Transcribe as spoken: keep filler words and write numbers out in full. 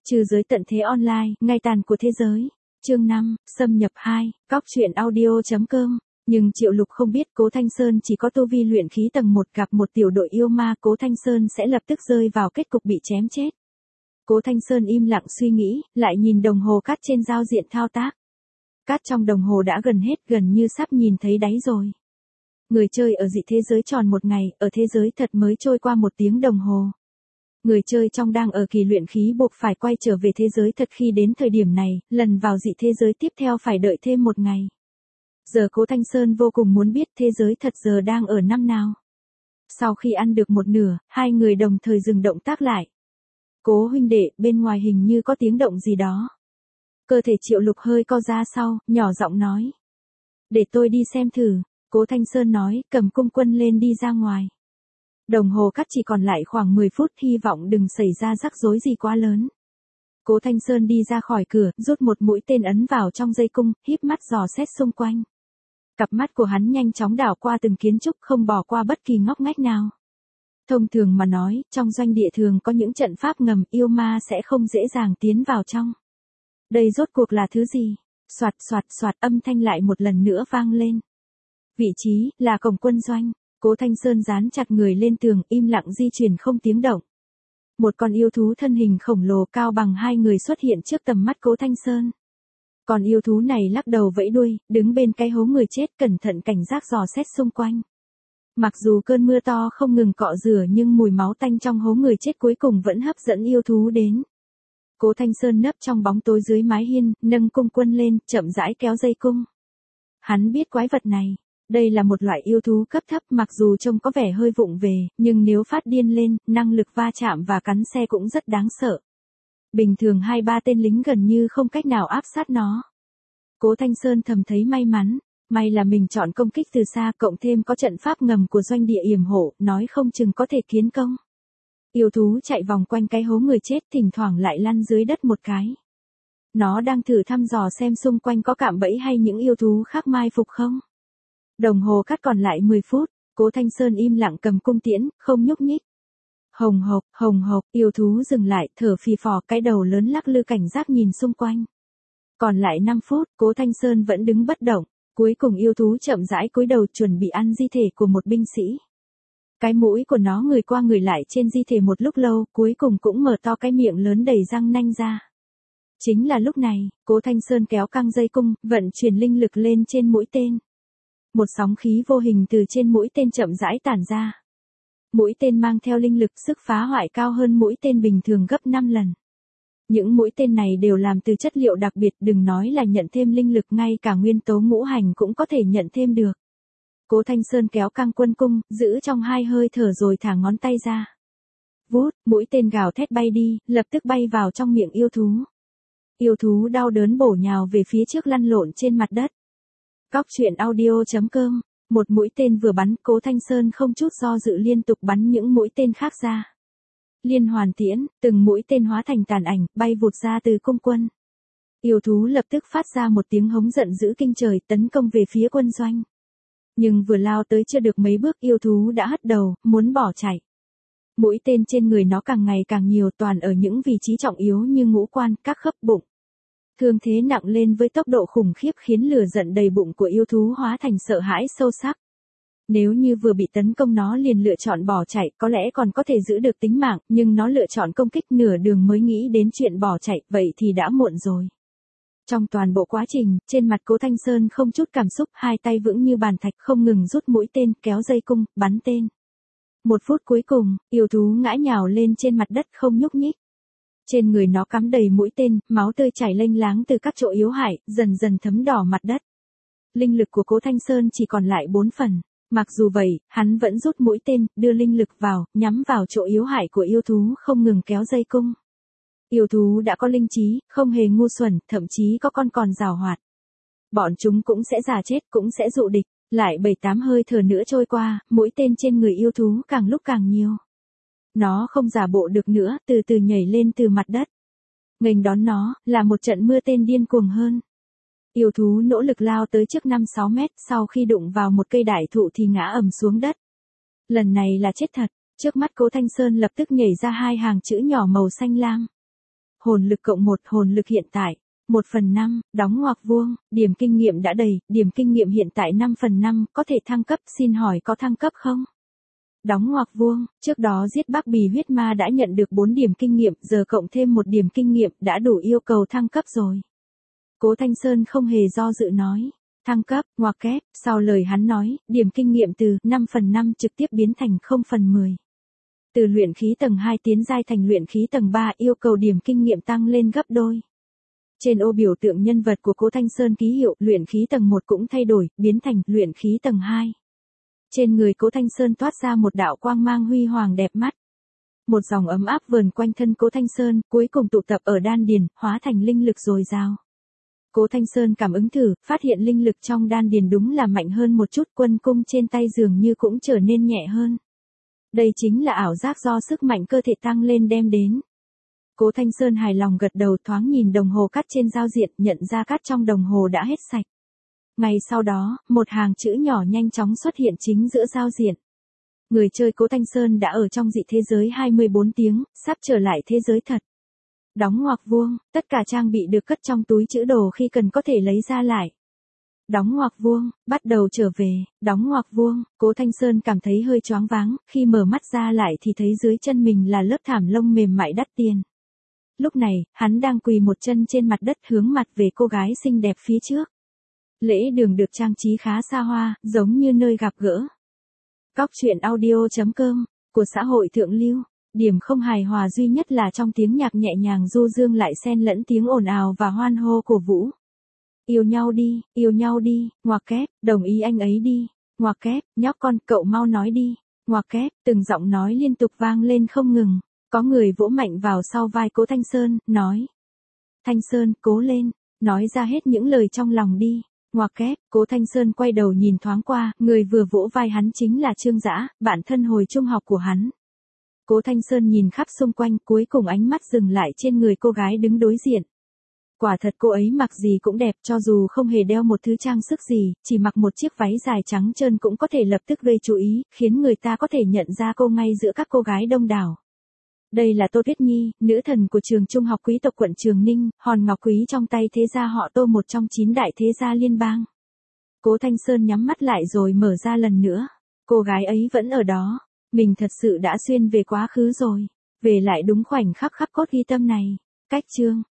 Trừ giới tận thế online, ngày tàn của thế giới. Chương năm, xâm nhập hai, cóc truyện audio.com. Nhưng Triệu Lục không biết Cố Thanh Sơn chỉ có tu vi luyện khí tầng một gặp một tiểu đội yêu ma, Cố Thanh Sơn sẽ lập tức rơi vào kết cục bị chém chết. Cố Thanh Sơn im lặng suy nghĩ, lại nhìn đồng hồ cát trên giao diện thao tác. Cát trong đồng hồ đã gần hết, gần như sắp nhìn thấy đáy rồi. Người chơi ở dị thế giới tròn một ngày, ở thế giới thật mới trôi qua một tiếng đồng hồ. Người chơi trong đang ở kỳ luyện khí buộc phải quay trở về thế giới thật khi đến thời điểm này, lần vào dị thế giới tiếp theo phải đợi thêm một ngày. Giờ Cố Thanh Sơn vô cùng muốn biết thế giới thật giờ đang ở năm nào. Sau khi ăn được một nửa, hai người đồng thời dừng động tác lại. Cố huynh đệ, bên ngoài hình như có tiếng động gì đó. Cơ thể Triệu Lục hơi co ra sau, nhỏ giọng nói. Để tôi đi xem thử, Cố Thanh Sơn nói, cầm cung quân lên đi ra ngoài. Đồng hồ cắt chỉ còn lại khoảng mười phút, hy vọng đừng xảy ra rắc rối gì quá lớn. Cố Thanh Sơn đi ra khỏi cửa, rút một mũi tên ấn vào trong dây cung, híp mắt dò xét xung quanh. Cặp mắt của hắn nhanh chóng đảo qua từng kiến trúc, không bỏ qua bất kỳ ngóc ngách nào. Thông thường mà nói, trong doanh địa thường có những trận pháp ngầm, yêu ma sẽ không dễ dàng tiến vào trong. Đây rốt cuộc là thứ gì? Soạt soạt soạt, âm thanh lại một lần nữa vang lên. Vị trí là cổng quân doanh. Cố Thanh Sơn dán chặt người lên tường, im lặng di chuyển không tiếng động. Một con yêu thú thân hình khổng lồ cao bằng hai người xuất hiện trước tầm mắt Cố Thanh Sơn. Con yêu thú này lắc đầu vẫy đuôi, đứng bên cái hố người chết, cẩn thận cảnh giác dò xét xung quanh. Mặc dù cơn mưa to không ngừng cọ rửa nhưng mùi máu tanh trong hố người chết cuối cùng vẫn hấp dẫn yêu thú đến. Cố Thanh Sơn nấp trong bóng tối dưới mái hiên, nâng cung quân lên, chậm rãi kéo dây cung. Hắn biết quái vật này. Đây là một loại yêu thú cấp thấp, mặc dù trông có vẻ hơi vụng về, nhưng nếu phát điên lên, năng lực va chạm và cắn xe cũng rất đáng sợ. Bình thường hai ba tên lính gần như không cách nào áp sát nó. Cố Thanh Sơn thầm thấy may mắn, may là mình chọn công kích từ xa, cộng thêm có trận pháp ngầm của doanh địa yểm hộ, nói không chừng có thể kiến công. Yêu thú chạy vòng quanh cái hố người chết, thỉnh thoảng lại lăn dưới đất một cái. Nó đang thử thăm dò xem xung quanh có cạm bẫy hay những yêu thú khác mai phục không. Đồng hồ cắt còn lại mười phút, Cố Thanh Sơn im lặng cầm cung tiễn, không nhúc nhích. Hồng hộc, hồng hộc, yêu thú dừng lại, thở phì phò, cái đầu lớn lắc lư cảnh giác nhìn xung quanh. Còn lại năm phút, Cố Thanh Sơn vẫn đứng bất động, cuối cùng yêu thú chậm rãi cúi đầu chuẩn bị ăn di thể của một binh sĩ. Cái mũi của nó người qua người lại trên di thể một lúc lâu, cuối cùng cũng mở to cái miệng lớn đầy răng nanh ra. Chính là lúc này, Cố Thanh Sơn kéo căng dây cung, vận chuyển linh lực lên trên mũi tên. Một sóng khí vô hình từ trên mũi tên chậm rãi tản ra. Mũi tên mang theo linh lực, sức phá hoại cao hơn mũi tên bình thường gấp năm lần. Những mũi tên này đều làm từ chất liệu đặc biệt, đừng nói là nhận thêm linh lực, ngay cả nguyên tố ngũ hành cũng có thể nhận thêm được. Cố Thanh Sơn kéo căng quân cung, giữ trong hai hơi thở rồi thả ngón tay ra. Vút, mũi tên gào thét bay đi, lập tức bay vào trong miệng yêu thú. Yêu thú đau đớn bổ nhào về phía trước, lăn lộn trên mặt đất. Cóc truyện audio.com. Một mũi tên vừa bắn, Cố Thanh Sơn không chút do dự liên tục bắn những mũi tên khác ra. Liên hoàn tiễn, từng mũi tên hóa thành tàn ảnh, bay vụt ra từ cung quân. Yêu thú lập tức phát ra một tiếng hống giận dữ kinh trời, tấn công về phía quân doanh. Nhưng vừa lao tới chưa được mấy bước, yêu thú đã hất đầu, muốn bỏ chạy. Mũi tên trên người nó càng ngày càng nhiều, toàn ở những vị trí trọng yếu như ngũ quan, các khớp bụng. Thương thế nặng lên với tốc độ khủng khiếp khiến lửa giận đầy bụng của yêu thú hóa thành sợ hãi sâu sắc. Nếu như vừa bị tấn công nó liền lựa chọn bỏ chạy, có lẽ còn có thể giữ được tính mạng, nhưng nó lựa chọn công kích, nửa đường mới nghĩ đến chuyện bỏ chạy, vậy thì đã muộn rồi. Trong toàn bộ quá trình, trên mặt Cố Thanh Sơn không chút cảm xúc, hai tay vững như bàn thạch, không ngừng rút mũi tên, kéo dây cung, bắn tên. Một phút cuối cùng, yêu thú ngã nhào lên trên mặt đất không nhúc nhích. Trên người nó cắm đầy mũi tên, máu tươi chảy lênh láng từ các chỗ yếu hại, dần dần thấm đỏ mặt đất. Linh lực của Cố Thanh Sơn chỉ còn lại bốn phần. Mặc dù vậy, hắn vẫn rút mũi tên, đưa linh lực vào, nhắm vào chỗ yếu hại của yêu thú, không ngừng kéo dây cung. Yêu thú đã có linh trí, không hề ngu xuẩn, thậm chí có con còn giàu hoạt. Bọn chúng cũng sẽ già chết, cũng sẽ dụ địch. Lại bảy tám hơi thở nữa trôi qua, mũi tên trên người yêu thú càng lúc càng nhiều. Nó không giả bộ được nữa, từ từ nhảy lên từ mặt đất. Nghênh đón nó, là một trận mưa tên điên cuồng hơn. Yêu thú nỗ lực lao tới trước năm sáu mét, sau khi đụng vào một cây đại thụ thì ngã ầm xuống đất. Lần này là chết thật, trước mắt Cố Thanh Sơn lập tức nhảy ra hai hàng chữ nhỏ màu xanh lam. hồn lực cộng một, hồn lực hiện tại. một phần năm, đóng ngoặc vuông, điểm kinh nghiệm đã đầy, điểm kinh nghiệm hiện tại năm phần năm, có thể thăng cấp, xin hỏi có thăng cấp không? Đóng ngoặc vuông, trước đó giết Bắc Bì huyết ma đã nhận được bốn điểm kinh nghiệm, giờ cộng thêm một điểm kinh nghiệm, đã đủ yêu cầu thăng cấp rồi. Cố Thanh Sơn không hề do dự nói, thăng cấp, ngoặc kép, sau lời hắn nói, điểm kinh nghiệm từ năm phần năm trực tiếp biến thành không phần mười. Từ luyện khí tầng hai tiến giai thành luyện khí tầng ba yêu cầu điểm kinh nghiệm tăng lên gấp đôi. Trên ô biểu tượng nhân vật của Cố Thanh Sơn ký hiệu luyện khí tầng một cũng thay đổi, biến thành luyện khí tầng hai. Trên người Cố Thanh Sơn toát ra một đạo quang mang huy hoàng đẹp mắt. Một dòng ấm áp vờn quanh thân Cố Thanh Sơn, cuối cùng tụ tập ở đan điền, hóa thành linh lực dồi dào. Cố Thanh Sơn cảm ứng thử, phát hiện linh lực trong đan điền đúng là mạnh hơn một chút, quân cung trên tay dường như cũng trở nên nhẹ hơn. Đây chính là ảo giác do sức mạnh cơ thể tăng lên đem đến. Cố Thanh Sơn hài lòng gật đầu, thoáng nhìn đồng hồ cát trên giao diện, nhận ra cát trong đồng hồ đã hết sạch. Ngay sau đó, một hàng chữ nhỏ nhanh chóng xuất hiện chính giữa giao diện. Người chơi Cố Thanh Sơn đã ở trong dị thế giới hai mươi bốn tiếng, sắp trở lại thế giới thật. Đóng ngoặc vuông, tất cả trang bị được cất trong túi trữ đồ khi cần có thể lấy ra lại. Đóng ngoặc vuông, bắt đầu trở về, đóng ngoặc vuông, Cố Thanh Sơn cảm thấy hơi choáng váng, khi mở mắt ra lại thì thấy dưới chân mình là lớp thảm lông mềm mại đắt tiền. Lúc này, hắn đang quỳ một chân trên mặt đất hướng mặt về cô gái xinh đẹp phía trước. Lễ đường được trang trí khá xa hoa, giống như nơi gặp gỡ. Cóc truyện audio chấm com, của xã hội thượng lưu. Điểm không hài hòa duy nhất là trong tiếng nhạc nhẹ nhàng du dương lại xen lẫn tiếng ồn ào và hoan hô cổ vũ. Yêu nhau đi, yêu nhau đi, ngoặc kép, đồng ý anh ấy đi, ngoặc kép, nhóc con, cậu mau nói đi, ngoặc kép, từng giọng nói liên tục vang lên không ngừng. Có người vỗ mạnh vào sau vai Cố Thanh Sơn, nói. Thanh Sơn, cố lên, nói ra hết những lời trong lòng đi. Ngoặc kép, Cố Thanh Sơn quay đầu nhìn thoáng qua, người vừa vỗ vai hắn chính là Trương Dã, bạn thân hồi trung học của hắn. Cố Thanh Sơn nhìn khắp xung quanh, cuối cùng ánh mắt dừng lại trên người cô gái đứng đối diện. Quả thật cô ấy mặc gì cũng đẹp, cho dù không hề đeo một thứ trang sức gì, chỉ mặc một chiếc váy dài trắng trơn cũng có thể lập tức gây chú ý, khiến người ta có thể nhận ra cô ngay giữa các cô gái đông đảo. Đây là Tô Tuyết Nhi, nữ thần của trường trung học quý tộc quận Trường Ninh, hòn ngọc quý trong tay thế gia họ Tô, một trong chín đại thế gia liên bang. Cố Thanh Sơn nhắm mắt lại rồi mở ra lần nữa. Cô gái ấy vẫn ở đó. Mình thật sự đã xuyên về quá khứ rồi. Về lại đúng khoảnh khắc khắc cốt ghi tâm này. Cách chương.